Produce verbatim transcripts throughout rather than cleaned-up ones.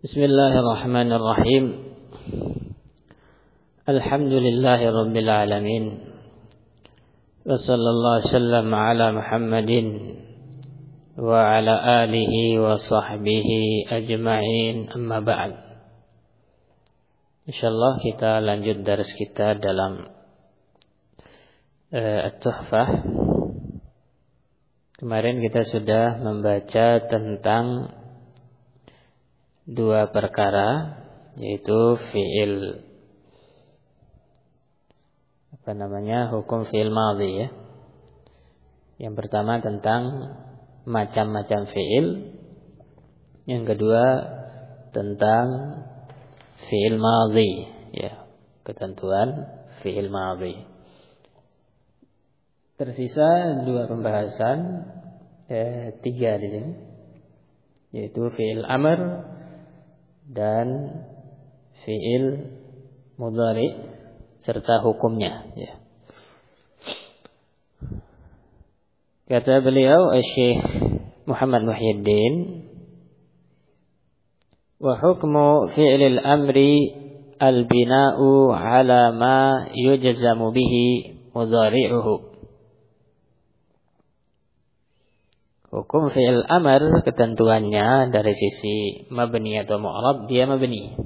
Bismillahirrahmanirrahim. Alhamdulillahi rabbil alamin. Wa sallallahu wasallam ala Muhammadin wa ala alihi wa sahbihi ajma'in, amma ba'd. Insyaallah kita lanjut dars kita dalam uh, At-Tuhfah. Kemarin kita sudah membaca tentang dua perkara, yaitu fi'il apa namanya hukum fi'il madhi ya. Yang pertama tentang macam-macam fi'il, yang kedua tentang fi'il madhi ya, ketentuan fi'il madhi. Tersisa dua pembahasan, eh, tiga di sini, yaitu fi'il amr dan fi'il mudhari serta hukumnya ya. Kata beliau Syekh Muhammad Muhyiddin, wa hukmu fi'lil amri al-bina'u ala ma yujzamu bihi mudhari'uhu. Hukum fi'il amr, ketentuannya dari sisi mabni atau mu'rab, dia mabni.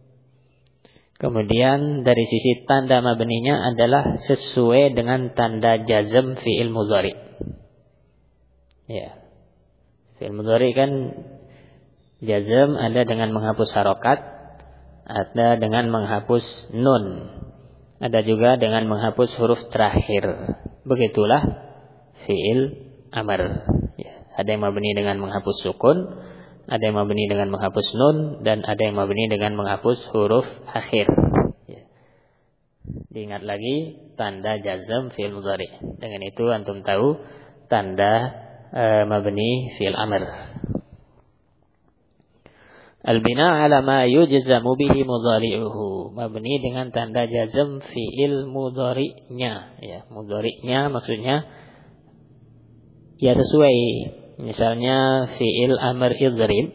Kemudian dari sisi tanda mabninya adalah sesuai dengan tanda jazm fi'il mudhari. Ya. Fi'il mudhari kan jazm ada dengan menghapus harokat, ada dengan menghapus nun, ada juga dengan menghapus huruf terakhir. Begitulah fi'il amr. Ya. Ada yang mabni dengan menghapus sukun, ada yang mabni dengan menghapus nun, dan ada yang mabni dengan menghapus huruf akhir. Ya. Diingat lagi tanda jazm fi'il mudhari. Dengan itu antum tahu tanda e, mabni fi'il amr. Al-bina' ala ma yujzamu bihi mudhari'uhu. Mabni dengan tanda jazm fi'il mudhari'nya. Ya, mudhari'nya maksudnya ya sesuai. Misalnya fi'il amr idrib,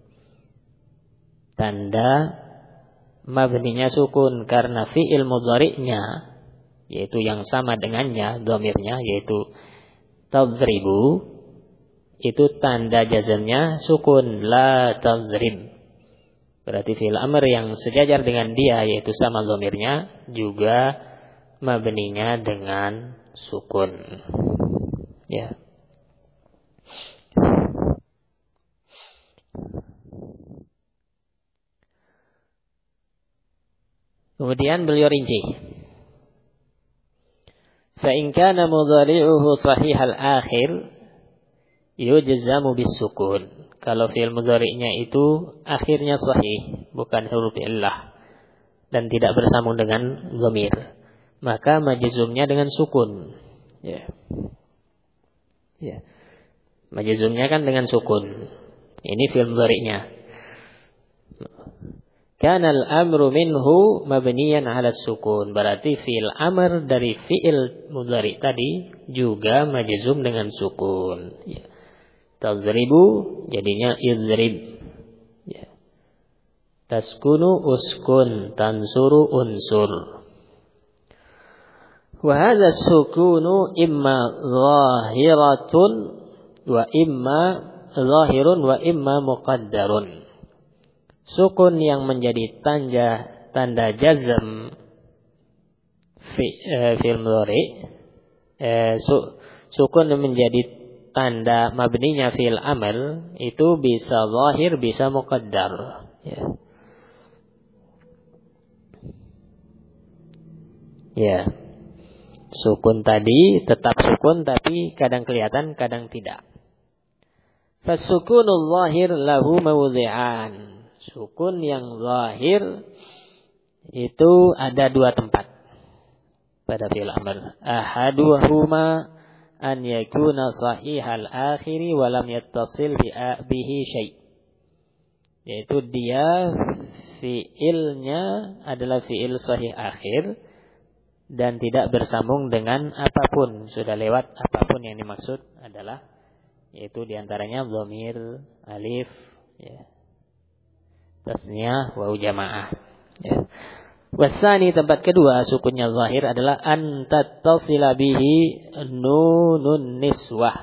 tanda mabninya sukun karena fi'il mudhari'nya, yaitu yang sama dengannya, dhamirnya, yaitu tadribu, itu tanda jazmnya sukun, la tadrib. Berarti fi'il amr yang sejajar dengan dia, yaitu sama dhamirnya, juga mabninya dengan sukun. Ya. Kemudian beliau rinci. Fa in kana mudhari'uhu sahihal akhir yujzamu bis-sukun. Kalau fi'il mudhari'nya itu akhirnya sahih, bukan huruf illah, dan tidak bersambung dengan dhamir, maka majzumnya dengan sukun. Ya. Ya. Majzumnya kan dengan sukun. Ini fi'il mudhari'nya. Kana al-amru minhu mabniyan 'ala sukun. Berarti fi'il amr dari fi'il mudhari tadi juga majzum dengan sukun. Ya. Tadribu jadinya idrib. Ya. Taskunu uskun, tansuru unsur. Wa hadha sukunu imma zahiratun wa imma zahirun wa imma muqaddarun. Sukun yang menjadi tanda tanda jazm fi e, fi'il mudhari, e, su, sukun yang menjadi tanda mabninya fi'il amr itu bisa zahir, bisa muqaddar. Ya. Ya. Sukun tadi tetap sukun, tapi kadang kelihatan, kadang tidak. Fasukunul zahir lahu mawdhi'an. Sukun yang zahir itu ada dua tempat pada fi'il amr. Ahaduhuma an yakuna sahihal akhiri wa lam yattasil bihi syai'. Yaitu dia fi'ilnya adalah fi'il sahih akhir dan tidak bersambung dengan apapun, sudah lewat apapun yang dimaksud adalah, yaitu diantaranya dhamir, alif, ya. tasniyah waw jamaah. Ya. Wasani tempat kedua sukunnya zahir adalah an tattasila bihi nunun niswah.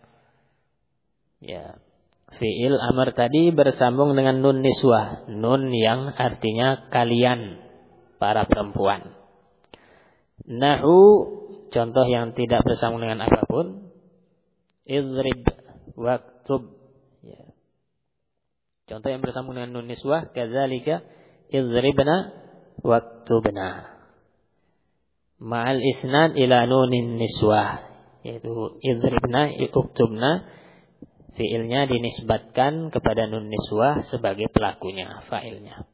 Ya. Fi'il amr tadi bersambung dengan nun niswah, nun yang artinya kalian para perempuan. Nahu contoh yang tidak bersambung dengan apapun. Idrib waktub. Ya. Contoh yang bersambung dengan nun niswah, kadzalika idribna waktubna. Ma'al isnad ila nunin niswah, yaitu idribna uktubna, fi'ilnya dinisbatkan kepada nun niswah sebagai pelakunya, fa'ilnya.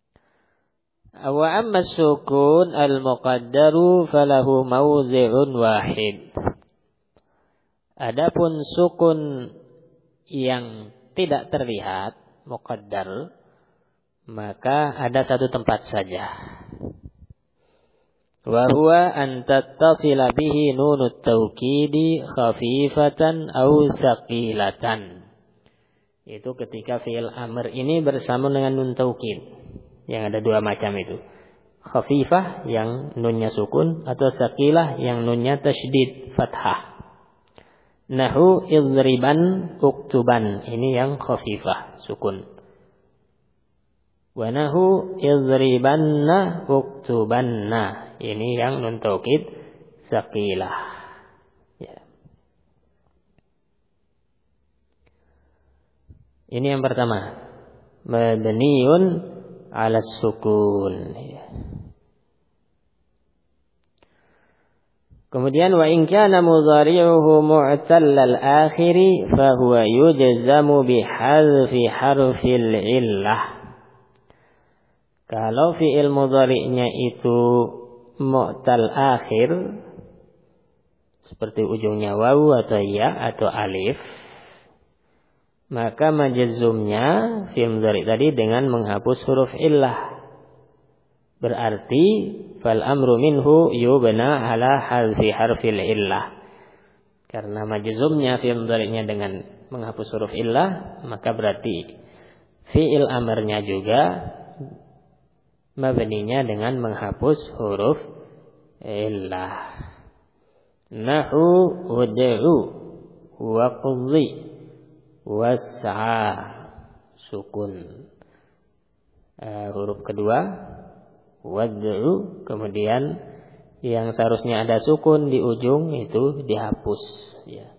Wa amma sukun al-muqaddaru falahu mawzi'un wahid. Adapun sukun yang tidak terlihat, muqaddar, maka ada satu tempat saja. Wa huwa an tattasila bihi nunut taukidi khafifatan aw saqilatan. Itu ketika fi'il amr ini bersambung dengan nun taukid. Yang ada dua macam itu. Khafifah yang nunnya sukun atau saqilah yang nunnya tasydid fathah. Nahu idriban uktuban, ini yang khafifah sukun. Wa nahu idribanna uktubanna, ini yang nun taukid saqilah. Ya. Ini yang pertama, mabniun ala sukun. Ya. Kemudian wa in kana mudhari'uhu mu'tallal akhiri fa huwa yujzamu bi hadfi harfil illah. Kalau fi'il mudhari'nya itu mu'tal akhir, seperti ujungnya wawu atau ya atau alif, maka majzumnya fi'il mudhari' tadi dengan menghapus huruf illah. Berarti fal amru minhu yubna ala hadfi harfil illah. Karena majzumnya fi'il mudhari'nya dengan menghapus huruf illah, maka berarti fi'il amrnya juga mabninya dengan menghapus huruf illah. Nahu ud'u wa qudhi was'a, sukun. Uh, huruf kedua wad'u, kemudian yang seharusnya ada sukun di ujung itu dihapus, ya.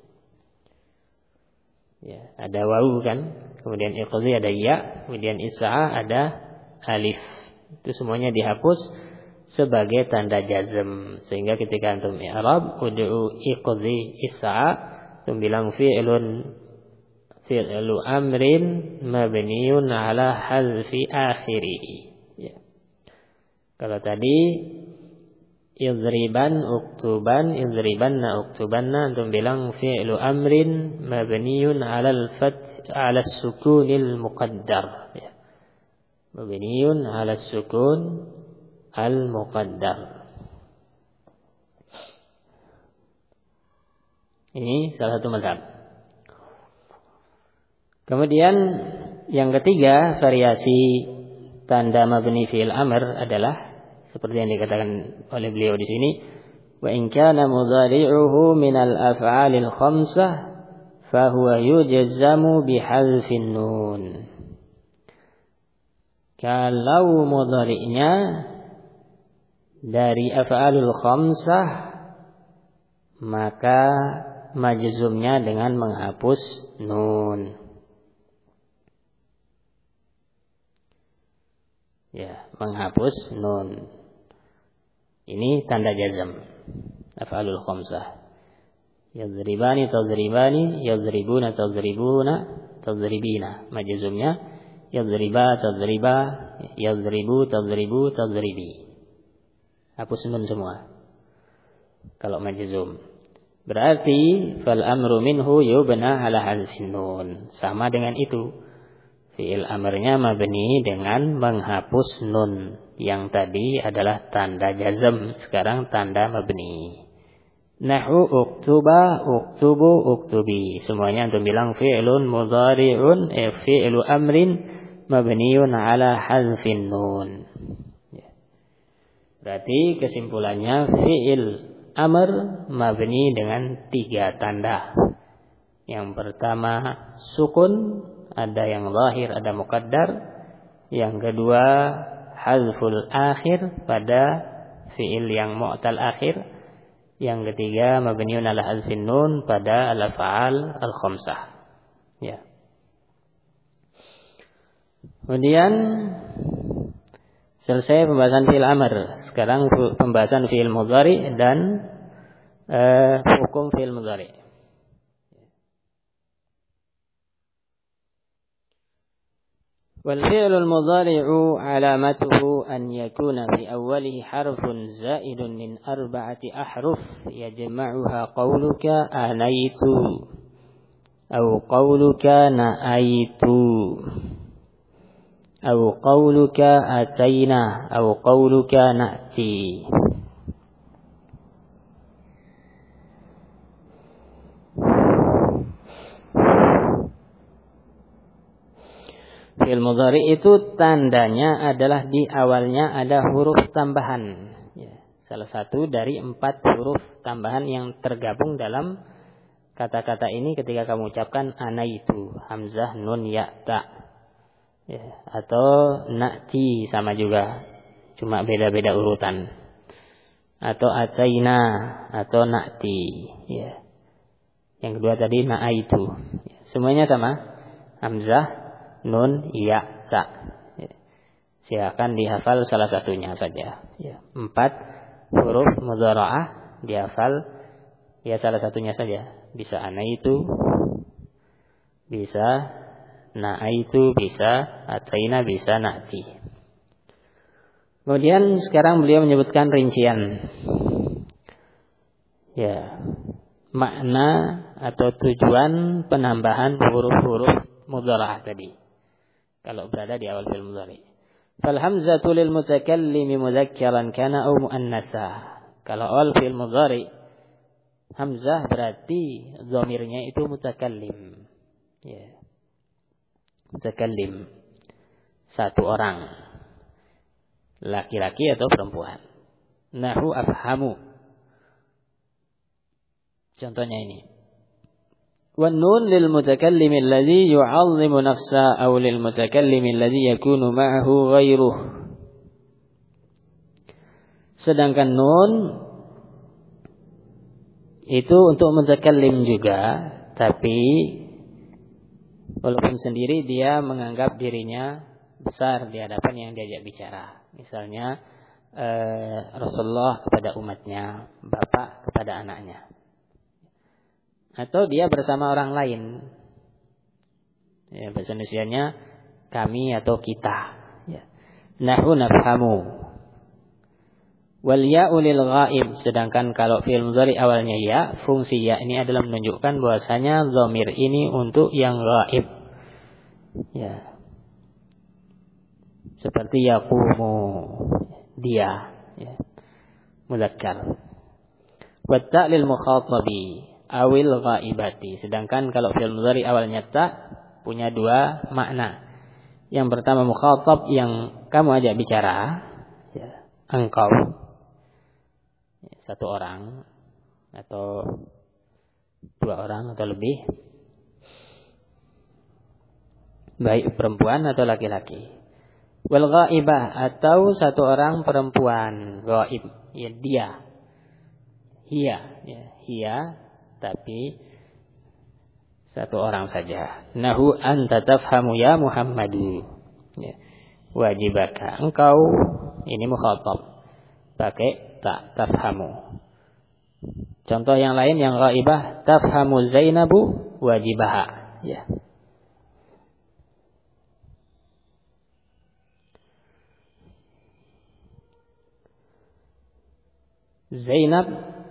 Ya, ada wawu kan, kemudian iqdhi ada ya, kemudian is'a ada alif. Itu semuanya dihapus sebagai tanda jazm, sehingga ketika antum i'rab ud'u iqdhi is'a, antum bilang fi'lun fi'lu amrin mabniun ala hazfi akhirih. Ya. Kalau tadi idriban uktuban idribanna uktubanna, antum bilang fi'lu amrin mabniun ala al-fath ala as-sukunil muqaddar. Ya. Mabniun ala as-sukun al-muqaddar. Ini salah satu mazhab. Kemudian yang ketiga, variasi tanda mabni fi'il amr adalah seperti yang dikatakan oleh beliau di sini, wa in kana mudhari'uhu min al-af'alil khamsah fa huwa yujzamu bi hadfin nun. Kalau mudhari'nya dari af'alul khamsah, maka majzumnya dengan menghapus nun. Ya, menghapus nun. Ini tanda jazm. Af'alul khamsah. Yadribani tadribani, yadribuna tadribuna, tadribina. Majzumnya yadriba tadriba, yadribu tadribu, tadribi. Hapus nun semua. Kalau majzum. Berarti fal amru minhu yubna ala hazfin nun. Sama dengan itu. Fi'il amrnya mabni dengan menghapus nun. Yang tadi adalah tanda jazm, sekarang tanda mabni. Nahu uktuba, uktubu, uktubi. Semuanya antum bilang fi'lun mudhari'un, eh, fi'lu amrin mabniun ala hazfin nun. Berarti kesimpulannya fi'il amr mabni dengan tiga tanda. Yang pertama sukun, ada yang zahir, ada muqaddar. Yang kedua hazful akhir pada fi'il yang mu'tal akhir. Yang ketiga mabniun ala hazfin nun pada al-af'al al-khamsah. Ya. Kemudian selesai pembahasan fi'il amr. Sekarang pembahasan fi'il mudhari dan uh, hukum fi'il mudhari. Wal fi'lul mudhari'u alamatuhu an yakuna fi awwalihi harfun za'idun min arba'ati ahruf yajma'uha qawluka anaitu aw qawluka na'aitu أو قولك أتينا أو قولك نأتي. Fi'il mudhari itu tandanya adalah di awalnya ada huruf tambahan. Ya, salah satu dari empat huruf tambahan yang tergabung dalam kata-kata ini ketika kamu ucapkan anaitu, hamzah, nun, ya, ta. Ya, atau na'ti sama juga, cuma beda-beda urutan. Atau ataina atau na'ti. Ya. Yang kedua tadi na'aitu. Ya, semuanya sama. Hamzah, nun, ya, ta. Ya. Silakan dihafal salah satunya saja. Ya. Empat huruf mudhara'ah dihafal. Ya salah satunya saja. Bisa anaitu, bisa na'aitu, bisa ataina, bisa na'ti. Kemudian sekarang beliau menyebutkan rincian. Ya, makna atau tujuan penambahan huruf-huruf mudhara'ah tadi kalau berada di awal fi'il mudhari. Fal hamzatu lil mutakallimi mudzakkaran kana aw muannatsa. Kalau awal fi'il mudhari hamzah berarti dhamirnya itu mutakallim. Ya. Mutakallim, satu orang, laki-laki atau perempuan. Nahu afhamu. Contohnya ini. Wan nun lil mutakallim alladhi yu'azzimu nafsa aw lil mutakallim alladhi yakunu ma'ahu ghairuh. Sedangkan nun itu untuk mutakallim juga, tapi walaupun sendiri dia menganggap dirinya besar di hadapan yang diajak bicara. Misalnya eh, Rasulullah kepada umatnya, bapak kepada anaknya. Atau dia bersama orang lain. Ya, bahasa Indonesianya kami atau kita. Ya. Nahu nafhamu. Wal ya'u lil ghaib. Sedangkan kalau fi'il mudhari awalnya ya, fungsi ya ini adalah menunjukkan bahwasanya dhamir ini untuk yang ghaib. Ya. Seperti yaqumu, dia, ya. Mudzakkar. Wa ta' lil mukhatabi awil ghaibati. Sedangkan kalau fi'il mudhari awalnya ta punya dua makna. Yang pertama mukhatab yang kamu ajak bicara, ya, engkau, satu orang atau dua orang atau lebih, baik perempuan atau laki-laki. Wal ghaibah atau satu orang perempuan, ghaib, ya dia, hia, ya, hia, tapi satu orang saja. Nahu anta tafhamu ya Muhammadu, ya, wajibaka, engkau, ini mukhatab, pakai tak tafhamu. Contoh yang lain yang ghaibah, tafhamu Zainabu wajibaha, ya. Zainab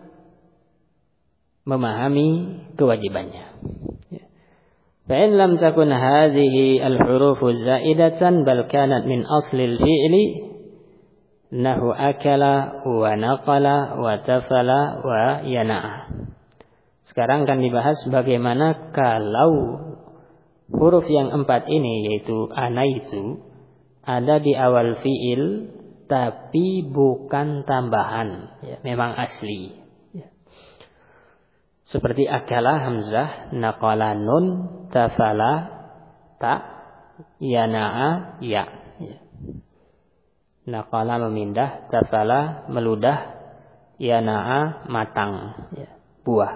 memahami kewajibannya. Fa'in lam takun hadhihi al-hurufu zaidatan bal kanat min asli al-fi'li nahu akala wa naqala wa tafala wa yana'a. Sekarang akan dibahas bagaimana kalau huruf yang empat ini yaitu anaitu ada di awal fiil tapi bukan tambahan, ya, memang asli. Ya. Seperti akala hamzah, naqala nun, tafala ta, yana'a ya. Ya. Naqala memindah, tafala meludah, yana'a matang, ya, buah.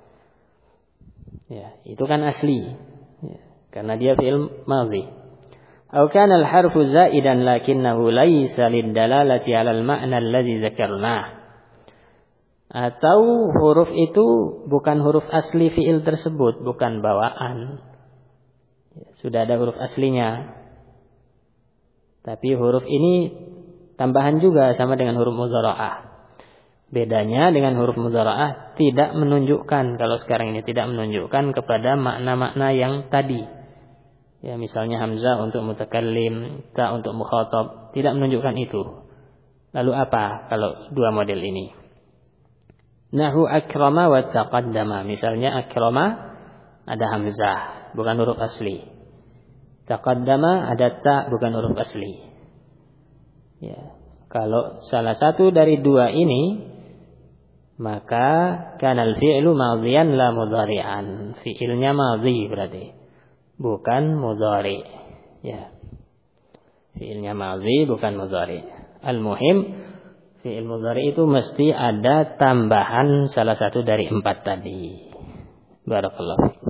Ya, itu kan asli. Ya, karena dia fi'il madhi. Atau kana al-harfu zaidan lakinnahu laysa lid-dalalati 'ala al-ma'na alladhi dzakarnah. Atau huruf itu bukan huruf asli fi'il tersebut, bukan bawaan. Ya, sudah ada huruf aslinya. Tapi huruf ini tambahan juga sama dengan huruf mudhara'ah. Bedanya dengan huruf mudhara'ah tidak menunjukkan, kalau sekarang ini tidak menunjukkan kepada makna-makna yang tadi. Ya, misalnya hamzah untuk mutakallim, ta untuk mukhatab, tidak menunjukkan itu. Lalu apa kalau dua model ini? Nahu akrama wa taqaddama. Misalnya akrama ada hamzah, bukan huruf asli. Taqaddama ada ta, bukan huruf asli. Ya, kalau salah satu dari dua ini, maka kanal fi'lu madhiyan la mudhari'an. Fi'ilnya madhi berarti, bukan mudhari. Ya. Fi'ilnya madhi bukan mudhari. Al-muhim fi'il mudhari itu mesti ada tambahan salah satu dari empat tadi. Barakallahu fikum.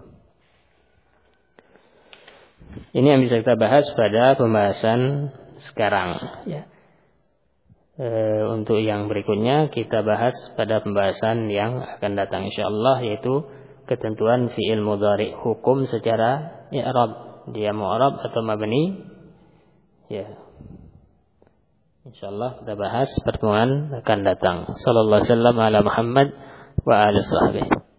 Ini yang bisa kita bahas pada pembahasan sekarang, ya. E, untuk yang berikutnya kita bahas pada pembahasan yang akan datang insyaallah, yaitu ketentuan fi'il mudhari, hukum secara i'rab, dia mu'rab atau mabni. Ya. Insyaallah kita bahas pertemuan akan datang. Sallallahu alaihi wasallam ala Muhammad wa alihi wasallam.